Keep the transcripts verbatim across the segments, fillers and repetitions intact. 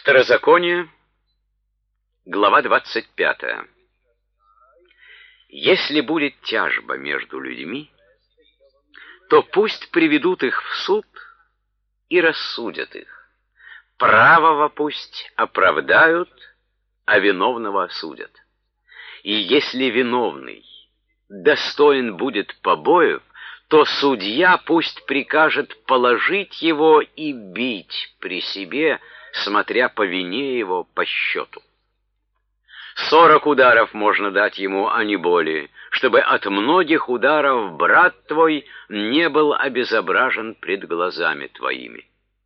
Второзаконие, глава двадцать пятая. Если будет тяжба между людьми, то пусть приведут их в суд и рассудят их. Правого пусть оправдают, а виновного осудят. И если виновный достоин будет побоев, то судья пусть прикажет положить его и бить при себе, смотря по вине его по счету. Сорок ударов можно дать ему, а не более, чтобы от многих ударов брат твой не был обезображен пред глазами твоими.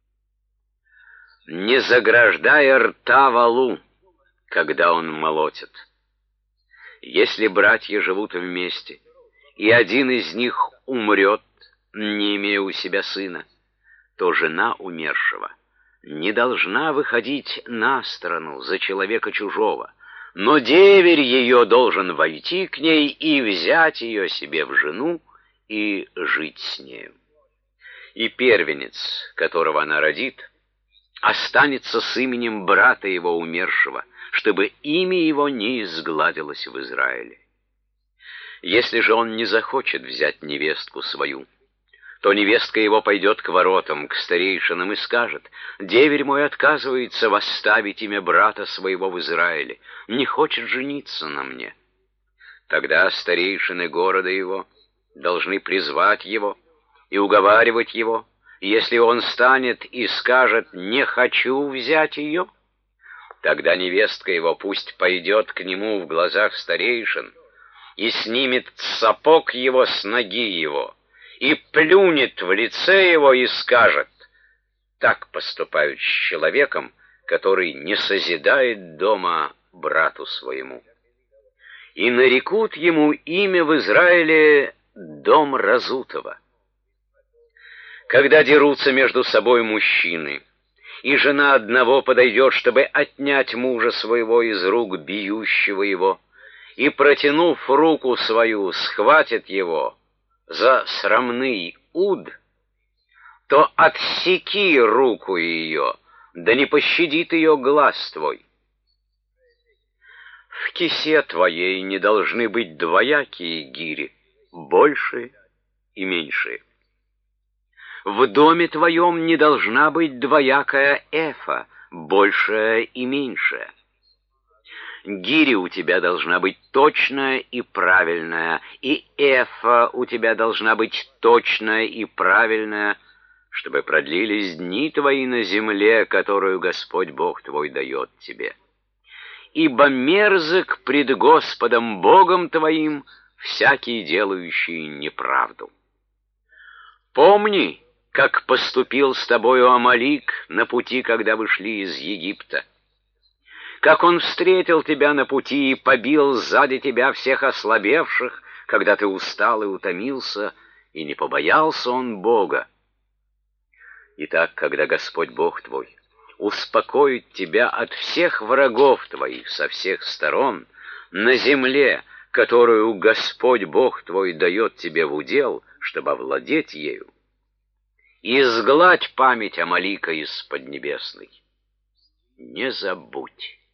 Не заграждай рта волу, когда он молотит. Если братья живут вместе, и один из них умрет, не имея у себя сына, то жена умершего не должна выходить на сторону за человека чужого, но деверь ее должен войти к ней и взять ее себе в жену и жить с нею. И первенец, которого она родит, останется с именем брата его умершего, чтобы имя его не изгладилось в Израиле. Если же он не захочет взять невестку свою, то невестка его пойдет к воротам, к старейшинам и скажет: «Деверь мой отказывается восставить имя брата своего в Израиле, не хочет жениться на мне». Тогда старейшины города его должны призвать его и уговаривать его. Если он станет и скажет: «Не хочу взять ее», тогда невестка его пусть пойдет к нему в глазах старейшин и снимет сапог его с ноги его, и плюнет в лице его и скажет: «Так поступают с человеком, который не созидает дома брату своему». И нарекут ему имя в Израиле «Дом разутого». Когда дерутся между собой мужчины, и жена одного подойдет, чтобы отнять мужа своего из рук бьющего его, и, протянув руку свою, схватит его за срамный уд, то отсеки руку ее, да не пощадит ее глаз твой. В кисе твоей не должны быть двоякие гири, большие и меньшие. В доме твоем не должна быть двоякая эфа, большая и меньшая. Гиря у тебя должна быть точная и правильная, и эфа у тебя должна быть точная и правильная, чтобы продлились дни твои на земле, которую Господь Бог твой дает тебе. Ибо мерзок пред Господом Богом твоим всякий делающий неправду. Помни, как поступил с тобою Амалик на пути, когда вы шли из Египта. Как он встретил тебя на пути и побил сзади тебя всех ослабевших, когда ты устал и утомился, и не побоялся он Бога. Итак, когда Господь Бог твой успокоит тебя от всех врагов твоих со всех сторон на земле, которую Господь Бог твой дает тебе в удел, чтобы овладеть ею, изгладь память Амалика из Поднебесной. Не забудь.